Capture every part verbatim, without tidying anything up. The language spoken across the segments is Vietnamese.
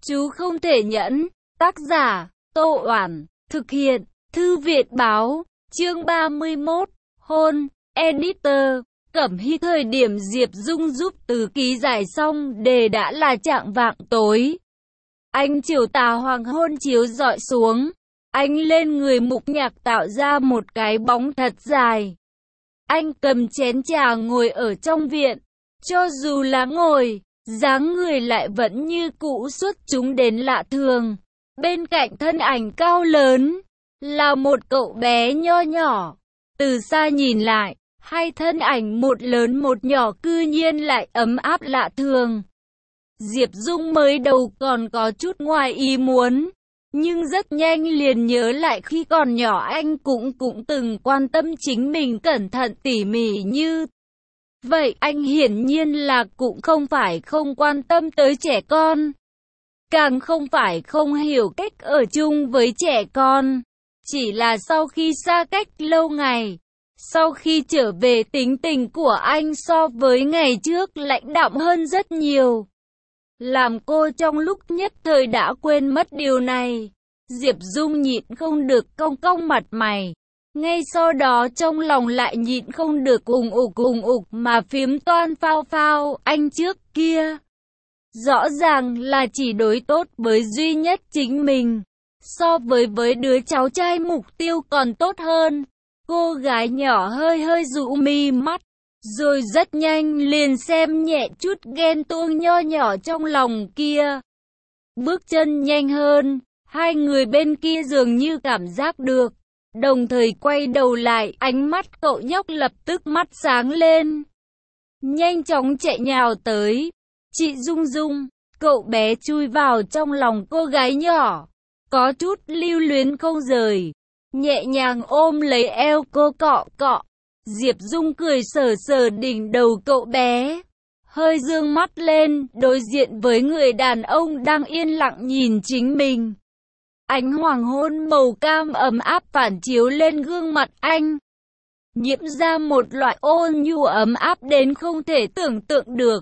Chú không thể nhẫn. Tác giả, Tô Oản. Thực hiện, Thư viện báo. Chương ba mươi mốt. Hôn. Editor. Cẩm Hy. Thời điểm Diệp Dung giúp Từ Ký giải xong đề đã là chạng vạng tối. Ánh chiều tà hoàng hôn chiếu rọi xuống. Anh lên người Mục Nhạc tạo ra một cái bóng thật dài. Anh cầm chén trà ngồi ở trong viện. Cho dù là ngồi, dáng người lại vẫn như cũ xuất chúng đến lạ thường. Bên cạnh thân ảnh cao lớn, là một cậu bé nho nhỏ. Từ xa nhìn lại, hai thân ảnh một lớn một nhỏ cư nhiên lại ấm áp lạ thường. Diệp Dung mới đầu còn có chút ngoài ý muốn, nhưng rất nhanh liền nhớ lại khi còn nhỏ anh cũng cũng từng quan tâm chính mình cẩn thận tỉ mỉ như vậy. Anh hiển nhiên là cũng không phải không quan tâm tới trẻ con, càng không phải không hiểu cách ở chung với trẻ con. Chỉ là sau khi xa cách lâu ngày, sau khi trở về tính tình của anh so với ngày trước lãnh đạm hơn rất nhiều. Làm cô trong lúc nhất thời đã quên mất điều này. Diệp Dung nhịn không được cong cong mặt mày. Ngay sau đó trong lòng lại nhịn không được ùng ục ùng ục mà phiếm toan phao phao. Anh trước kia rõ ràng là chỉ đối tốt với duy nhất chính mình. So với với đứa cháu trai Mục Tiêu còn tốt hơn. Cô gái nhỏ hơi hơi dụ mi mắt, rồi rất nhanh liền xem nhẹ chút ghen tuông nho nhỏ trong lòng kia. Bước chân nhanh hơn, hai người bên kia dường như cảm giác được, đồng thời quay đầu lại. Ánh mắt cậu nhóc lập tức mắt sáng lên, nhanh chóng chạy nhào tới. Chị Dung Dung. Cậu bé chui vào trong lòng cô gái nhỏ, có chút lưu luyến không rời, nhẹ nhàng ôm lấy eo cô cọ cọ. Diệp Dung cười sờ sờ đỉnh đầu cậu bé, hơi dương mắt lên, đối diện với người đàn ông đang yên lặng nhìn chính mình. Ánh hoàng hôn màu cam ấm áp phản chiếu lên gương mặt anh, nhiễm ra một loại ôn nhu ấm áp đến không thể tưởng tượng được.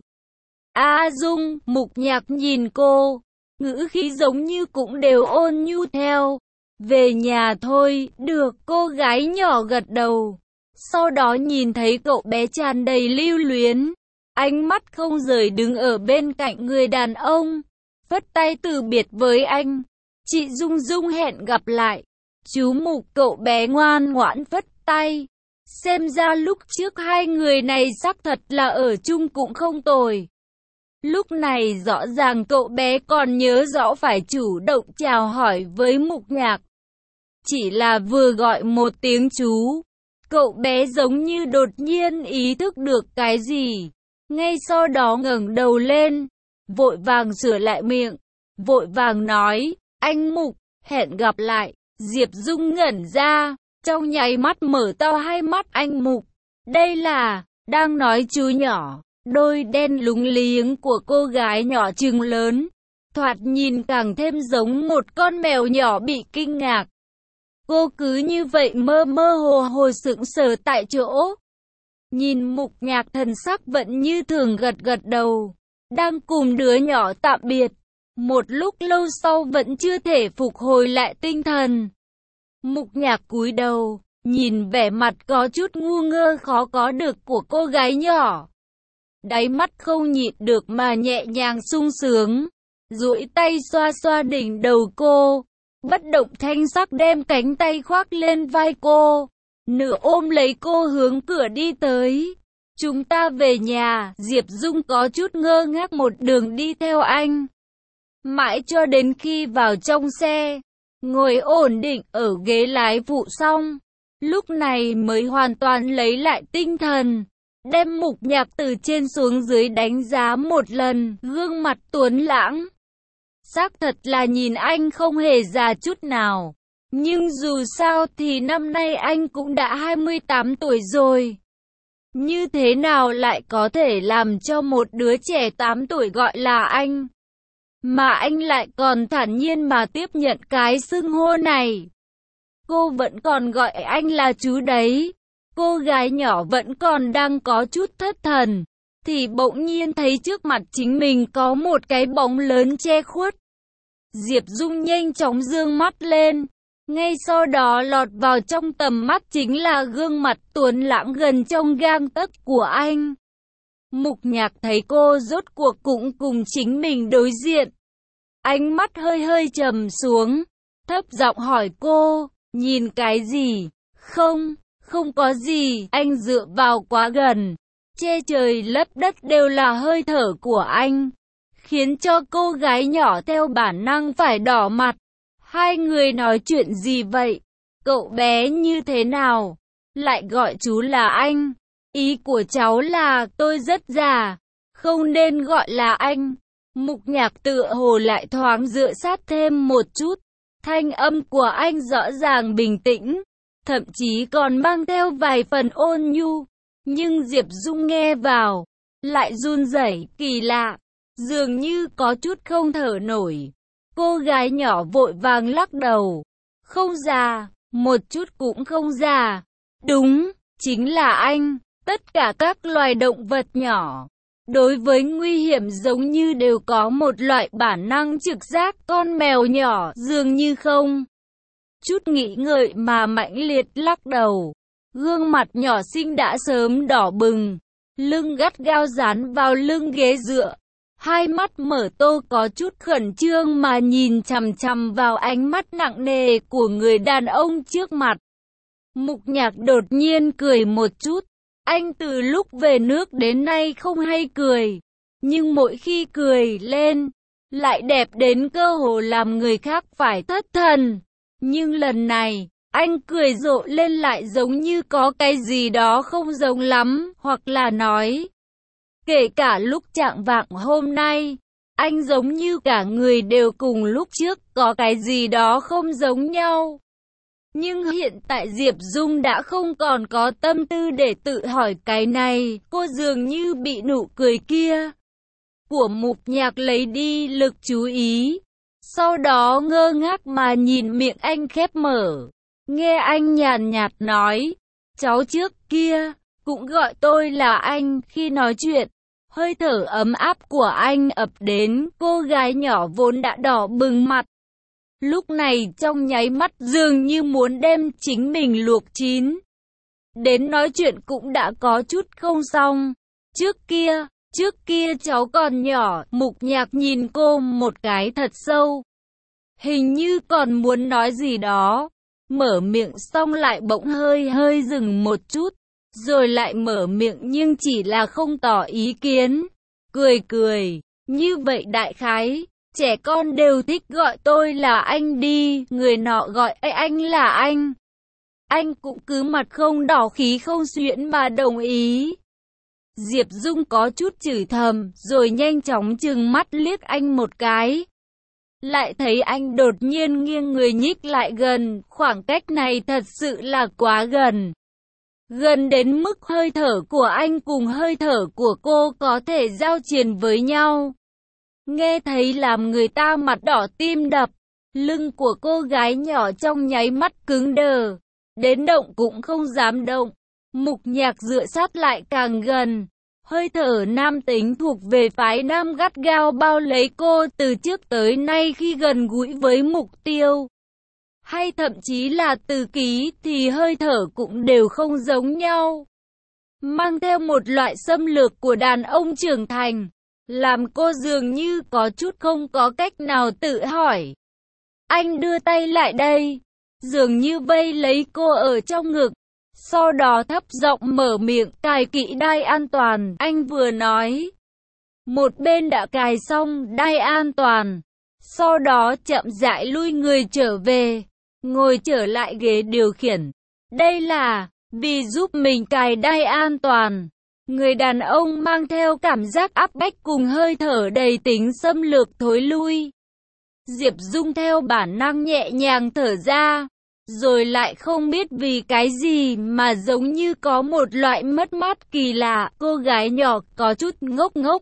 A Dung. Mục Nhạc nhìn cô, ngữ khí giống như cũng đều ôn nhu theo. Về nhà thôi. Được. Cô gái nhỏ gật đầu. Sau đó nhìn thấy cậu bé tràn đầy lưu luyến, ánh mắt không rời đứng ở bên cạnh người đàn ông, phất tay từ biệt với anh. Chị Dung Dung hẹn gặp lại. Chú Mục. Cậu bé ngoan ngoãn phất tay. Xem ra lúc trước hai người này xác thật là ở chung cũng không tồi. Lúc này rõ ràng cậu bé còn nhớ rõ phải chủ động chào hỏi với Mục Nhạc. Chỉ là vừa gọi một tiếng chú, cậu bé giống như đột nhiên ý thức được cái gì. Ngay sau đó ngẩng đầu lên, vội vàng sửa lại miệng, vội vàng nói, anh Mục, hẹn gặp lại. Diệp Dung ngẩn ra, trong nháy mắt mở to hai mắt. Anh Mục, đây là, đang nói chú nhỏ. Đôi đen lúng liếng của cô gái nhỏ trừng lớn, thoạt nhìn càng thêm giống một con mèo nhỏ bị kinh ngạc. Cô cứ như vậy mơ mơ hồ hồ sững sờ tại chỗ. Nhìn Mục Nhạc thần sắc vẫn như thường gật gật đầu, đang cùng đứa nhỏ tạm biệt. Một lúc lâu sau vẫn chưa thể phục hồi lại tinh thần. Mục Nhạc cúi đầu, nhìn vẻ mặt có chút ngu ngơ khó có được của cô gái nhỏ. Đáy mắt không nhịn được mà nhẹ nhàng sung sướng, duỗi tay xoa xoa đỉnh đầu cô, bất động thanh sắc đem cánh tay khoác lên vai cô, nửa ôm lấy cô hướng cửa đi tới. Chúng ta về nhà. Diệp Dung có chút ngơ ngác một đường đi theo anh, mãi cho đến khi vào trong xe, ngồi ổn định ở ghế lái phụ xong, lúc này mới hoàn toàn lấy lại tinh thần. Đem Mục Nhạc từ trên xuống dưới đánh giá một lần, gương mặt tuấn lãng. Xác thật là nhìn anh không hề già chút nào. Nhưng dù sao thì năm nay anh cũng đã hai mươi tám tuổi rồi. Như thế nào lại có thể làm cho một đứa trẻ tám tuổi gọi là anh? Mà anh lại còn thản nhiên mà tiếp nhận cái xưng hô này. Cô vẫn còn gọi anh là chú đấy. Cô gái nhỏ vẫn còn đang có chút thất thần, thì bỗng nhiên thấy trước mặt chính mình có một cái bóng lớn che khuất. Diệp Dung nhanh chóng giương mắt lên. Ngay sau đó lọt vào trong tầm mắt chính là gương mặt tuấn lãng gần trong gang tấc của anh. Mục Nhạc thấy cô rốt cuộc cũng cùng chính mình đối diện. Ánh mắt hơi hơi trầm xuống, thấp giọng hỏi cô, nhìn cái gì? Không, không có gì, anh dựa vào quá gần. Che trời lấp đất đều là hơi thở của anh, khiến cho cô gái nhỏ theo bản năng phải đỏ mặt. Hai người nói chuyện gì vậy? Cậu bé như thế nào? Lại gọi chú là anh. Ý của cháu là tôi rất già, không nên gọi là anh. Mục Nhạc tựa hồ lại thoáng dựa sát thêm một chút. Thanh âm của anh rõ ràng bình tĩnh, thậm chí còn mang theo vài phần ôn nhu. Nhưng Diệp Dung nghe vào, lại run rẩy kỳ lạ, dường như có chút không thở nổi. Cô gái nhỏ vội vàng lắc đầu. Không già, một chút cũng không già. Đúng, chính là anh. Tất cả các loài động vật nhỏ, đối với nguy hiểm giống như đều có một loại bản năng trực giác. Con mèo nhỏ dường như không chút nghĩ ngợi mà mãnh liệt lắc đầu. Gương mặt nhỏ xinh đã sớm đỏ bừng, lưng gắt gao dán vào lưng ghế dựa. Hai mắt mở to có chút khẩn trương mà nhìn chằm chằm vào ánh mắt nặng nề của người đàn ông trước mặt. Mục Nhạc đột nhiên cười một chút. Anh từ lúc về nước đến nay không hay cười, nhưng mỗi khi cười lên, lại đẹp đến cơ hồ làm người khác phải thất thần. Nhưng lần này, anh cười rộ lên lại giống như có cái gì đó không giống lắm, hoặc là nói, kể cả lúc chạng vạng hôm nay, anh giống như cả người đều cùng lúc trước có cái gì đó không giống nhau. Nhưng hiện tại Diệp Dung đã không còn có tâm tư để tự hỏi cái này, cô dường như bị nụ cười kia của Mục Nhạc lấy đi lực chú ý. Sau đó ngơ ngác mà nhìn miệng anh khép mở, nghe anh nhàn nhạt nói, cháu trước kia cũng gọi tôi là anh. Khi nói chuyện, hơi thở ấm áp của anh ập đến, cô gái nhỏ vốn đã đỏ bừng mặt, lúc này trong nháy mắt dường như muốn đem chính mình luộc chín. Đến nói chuyện cũng đã có chút không xong. Trước kia, trước kia cháu còn nhỏ. Mục Nhạc nhìn cô một cái thật sâu, hình như còn muốn nói gì đó. Mở miệng xong lại bỗng hơi hơi dừng một chút, rồi lại mở miệng nhưng chỉ là không tỏ ý kiến. Cười cười, như vậy đại khái, trẻ con đều thích gọi tôi là anh đi. Người nọ gọi anh là anh. Anh cũng cứ mặt không đỏ khí không xuyễn mà đồng ý. Diệp Dung có chút chửi thầm, rồi nhanh chóng trừng mắt liếc anh một cái. Lại thấy anh đột nhiên nghiêng người nhích lại gần, khoảng cách này thật sự là quá gần. Gần đến mức hơi thở của anh cùng hơi thở của cô có thể giao triền với nhau. Nghe thấy làm người ta mặt đỏ tim đập, lưng của cô gái nhỏ trong nháy mắt cứng đờ, đến động cũng không dám động. Mục Nhạc dựa sát lại càng gần, hơi thở nam tính thuộc về phái nam gắt gao bao lấy cô từ trước tới nay. Khi gần gũi với mục tiêu, hay thậm chí là từ ký, thì hơi thở cũng đều không giống nhau, mang theo một loại xâm lược của đàn ông trưởng thành, làm cô dường như có chút không có cách nào tự hỏi. Anh đưa tay lại đây, dường như vây lấy cô ở trong ngực, sau đó thấp giọng mở miệng, cài kỹ đai an toàn. Anh vừa nói, một bên đã cài xong đai an toàn, sau đó chậm rãi lui người trở về, ngồi trở lại ghế điều khiển. Đây là vì giúp mình cài đai an toàn. Người đàn ông mang theo cảm giác áp bách cùng hơi thở đầy tính xâm lược thối lui. Diệp Dung theo bản năng nhẹ nhàng thở ra, rồi lại không biết vì cái gì mà giống như có một loại mất mát kỳ lạ. Cô gái nhỏ có chút ngốc ngốc,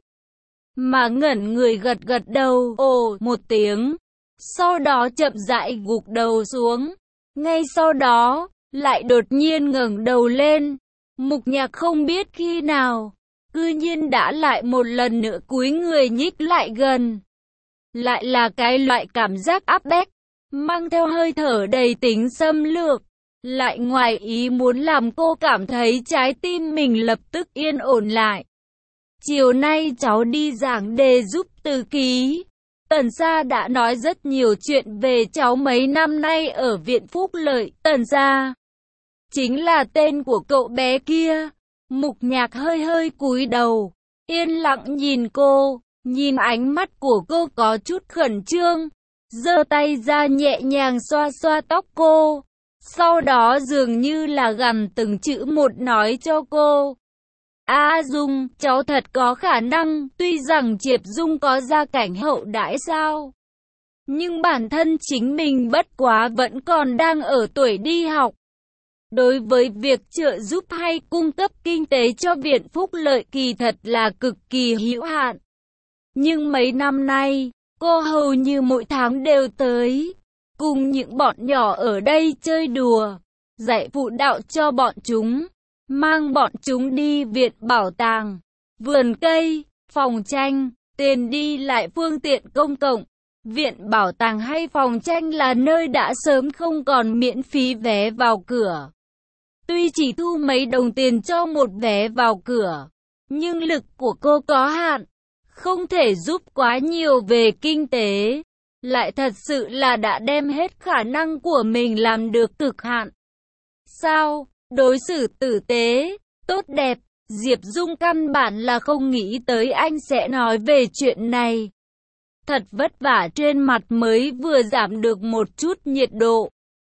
mà ngẩn người gật gật đầu, ồ một tiếng, sau đó chậm rãi gục đầu xuống. Ngay sau đó, lại đột nhiên ngẩng đầu lên. Mục Nhạc không biết khi nào, cư nhiên đã lại một lần nữa cúi người nhích lại gần. lại là cái loại cảm giác áp bách, mang theo hơi thở đầy tính xâm lược, lại ngoài ý muốn làm cô cảm thấy trái tim mình lập tức yên ổn lại. Chiều nay cháu đi giảng đề giúp Từ Ký. Tần Gia đã nói rất nhiều chuyện về cháu mấy năm nay ở Viện Phúc Lợi. Tần Gia chính là tên của cậu bé kia. Mục Nhạc hơi hơi cúi đầu, yên lặng nhìn cô, nhìn ánh mắt của cô có chút khẩn trương, giơ tay ra nhẹ nhàng xoa xoa tóc cô, sau đó dường như là gằn từng chữ một nói cho cô. A Dung, cháu thật có khả năng, tuy rằng Triệp Dung có gia cảnh hậu đãi sao, nhưng bản thân chính mình bất quá vẫn còn đang ở tuổi đi học. Đối với việc trợ giúp hay cung cấp kinh tế cho Viện Phúc Lợi kỳ thật là cực kỳ hữu hạn. Nhưng mấy năm nay, cô hầu như mỗi tháng đều tới, cùng những bọn nhỏ ở đây chơi đùa, dạy phụ đạo cho bọn chúng, mang bọn chúng đi viện bảo tàng, vườn cây, phòng tranh, tiền đi lại phương tiện công cộng. Viện bảo tàng hay phòng tranh là nơi đã sớm không còn miễn phí vé vào cửa. Tuy chỉ thu mấy đồng tiền cho một vé vào cửa, nhưng lực của cô có hạn, không thể giúp quá nhiều về kinh tế, lại thật sự là đã đem hết khả năng của mình làm được cực hạn. Sao? Đối xử tử tế, tốt đẹp, Diệp Dung căn bản là không nghĩ tới anh sẽ nói về chuyện này. Thật vất vả trên mặt mới vừa giảm được một chút nhiệt độ,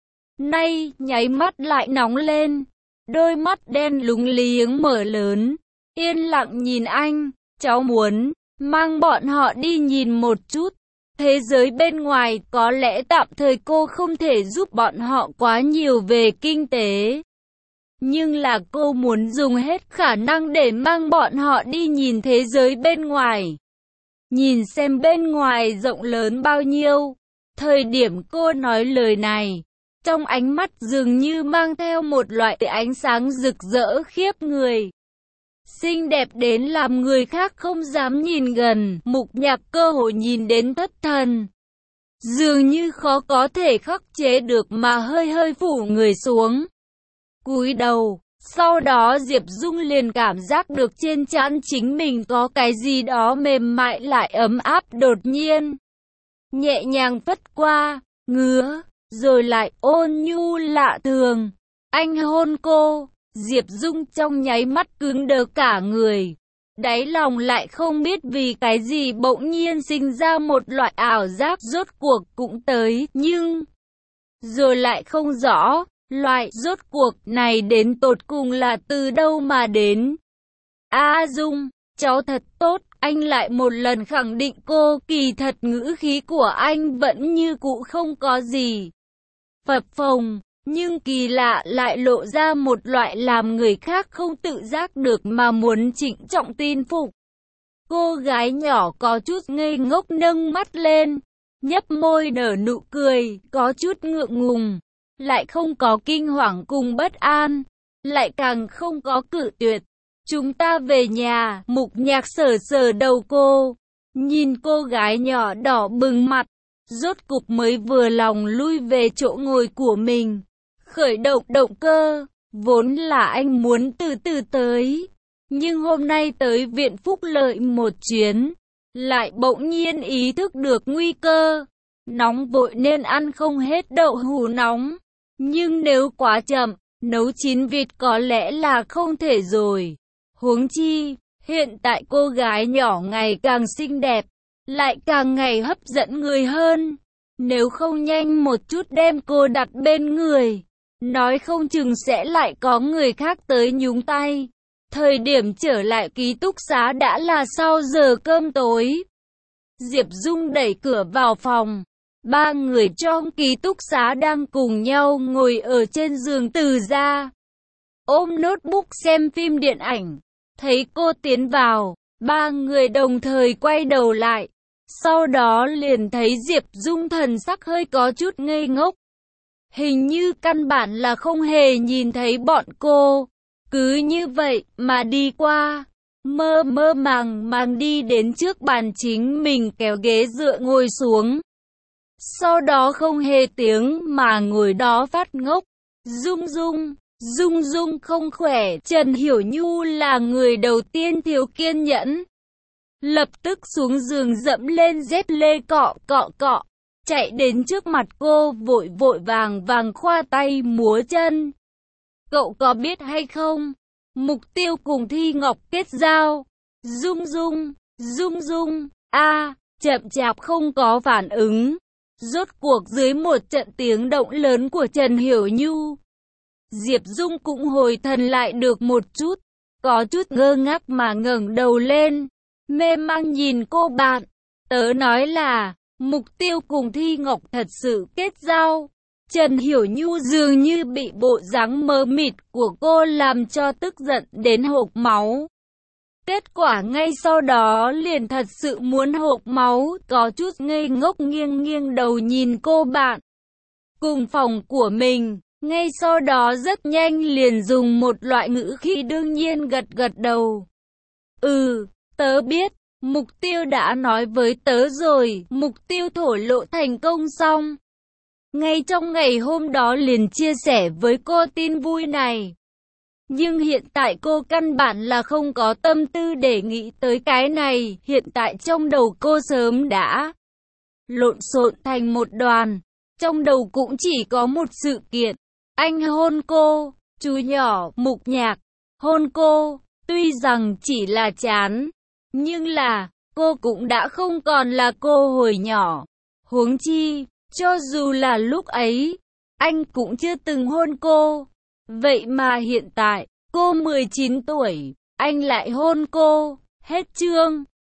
nay nháy mắt lại nóng lên, đôi mắt đen lúng liếng mở lớn, yên lặng nhìn anh. Cháu muốn mang bọn họ đi nhìn một chút thế giới bên ngoài, có lẽ tạm thời cô không thể giúp bọn họ quá nhiều về kinh tế, nhưng là cô muốn dùng hết khả năng để mang bọn họ đi nhìn thế giới bên ngoài, nhìn xem bên ngoài rộng lớn bao nhiêu. Thời điểm cô nói lời này, trong ánh mắt dường như mang theo một loại ánh sáng rực rỡ khiếp người, xinh đẹp đến làm người khác không dám nhìn gần. Mục Nhạc cơ hội nhìn đến thất thần, dường như khó có thể khắc chế được mà hơi hơi phủ người xuống, cúi đầu. Sau đó Diệp Dung liền cảm giác được trên trán chính mình có cái gì đó mềm mại lại ấm áp đột nhiên nhẹ nhàng phất qua, ngứa, rồi lại ôn nhu lạ thường. Anh hôn cô, Diệp Dung trong nháy mắt cứng đờ cả người, đáy lòng lại không biết vì cái gì bỗng nhiên sinh ra một loại ảo giác rốt cuộc cũng tới, nhưng rồi lại không rõ loại rốt cuộc này đến tột cùng là từ đâu mà đến. A Dung, cháu thật tốt. Anh lại một lần khẳng định cô, kỳ thật ngữ khí của anh vẫn như cũ không có gì phập phồng, nhưng kỳ lạ lại lộ ra một loại làm người khác không tự giác được mà muốn trịnh trọng tin phục. Cô gái nhỏ có chút ngây ngốc nâng mắt lên, nhấp môi nở nụ cười, có chút ngượng ngùng, lại không có kinh hoàng cùng bất an, lại càng không có cự tuyệt. Chúng ta về nhà. Mục Nhạc sờ sờ đầu cô, nhìn cô gái nhỏ đỏ bừng mặt, rốt cục mới vừa lòng lui về chỗ ngồi của mình, khởi động động cơ. Vốn là anh muốn từ từ tới, nhưng hôm nay tới Viện Phúc Lợi một chuyến, lại bỗng nhiên ý thức được nguy cơ, nóng vội nên ăn không hết đậu hũ nóng, nhưng nếu quá chậm, nấu chín vịt có lẽ là không thể rồi. Huống chi, hiện tại cô gái nhỏ ngày càng xinh đẹp, lại càng ngày hấp dẫn người hơn. Nếu không nhanh một chút đem cô đặt bên người, nói không chừng sẽ lại có người khác tới nhúng tay. Thời điểm trở lại ký túc xá đã là sau giờ cơm tối. Diệp Dung đẩy cửa vào phòng. Ba người trong ký túc xá đang cùng nhau ngồi ở trên giường Từ ra, ôm notebook xem phim điện ảnh. Thấy cô tiến vào, ba người đồng thời quay đầu lại. Sau đó liền thấy Diệp Dung thần sắc hơi có chút ngây ngốc, hình như căn bản là không hề nhìn thấy bọn cô, cứ như vậy mà đi qua. Mơ mơ màng màng đi đến trước bàn chính mình kéo ghế dựa ngồi xuống. Sau đó không hề tiếng mà ngồi đó phát ngốc. Dung Dung, Dung Dung không khỏe. Trần Hiểu Nhu là người đầu tiên thiếu kiên nhẫn. Lập tức xuống giường dẫm lên dép lê cọ cọ cọ. Chạy đến trước mặt cô vội vội vàng vàng khoa tay múa chân. Cậu có biết hay không? Mục Tiêu cùng Thi Ngọc kết giao. Dung Dung, Dung Dung, a chậm chạp không có phản ứng. Rốt cuộc dưới một trận tiếng động lớn của Trần Hiểu Nhu, Diệp Dung cũng hồi thần lại được một chút, có chút ngơ ngác mà ngẩng đầu lên, mê mang nhìn cô bạn. Tớ nói là, Mục Tiêu cùng Thi Ngọc thật sự kết giao. Trần Hiểu Nhu dường như bị bộ dáng mờ mịt của cô làm cho tức giận đến hộc máu. Kết quả ngay sau đó liền thật sự muốn hộc máu, có chút ngây ngốc nghiêng nghiêng đầu nhìn cô bạn cùng phòng của mình. Ngay sau đó rất nhanh liền dùng một loại ngữ khí đương nhiên gật gật đầu. Ừ, tớ biết, Mục Tiêu đã nói với tớ rồi. Mục Tiêu thổ lộ thành công xong. Ngay trong ngày hôm đó liền chia sẻ với cô tin vui này. Nhưng hiện tại cô căn bản là không có tâm tư để nghĩ tới cái này. Hiện tại trong đầu cô sớm đã lộn xộn thành một đoàn. Trong đầu cũng chỉ có một sự kiện. Anh hôn cô, chú nhỏ Mục Nhạc hôn cô. Tuy rằng chỉ là chán, nhưng là cô cũng đã không còn là cô hồi nhỏ. Huống chi, cho dù là lúc ấy, anh cũng chưa từng hôn cô. Vậy mà hiện tại, cô mười chín tuổi, anh lại hôn cô. Hết chương.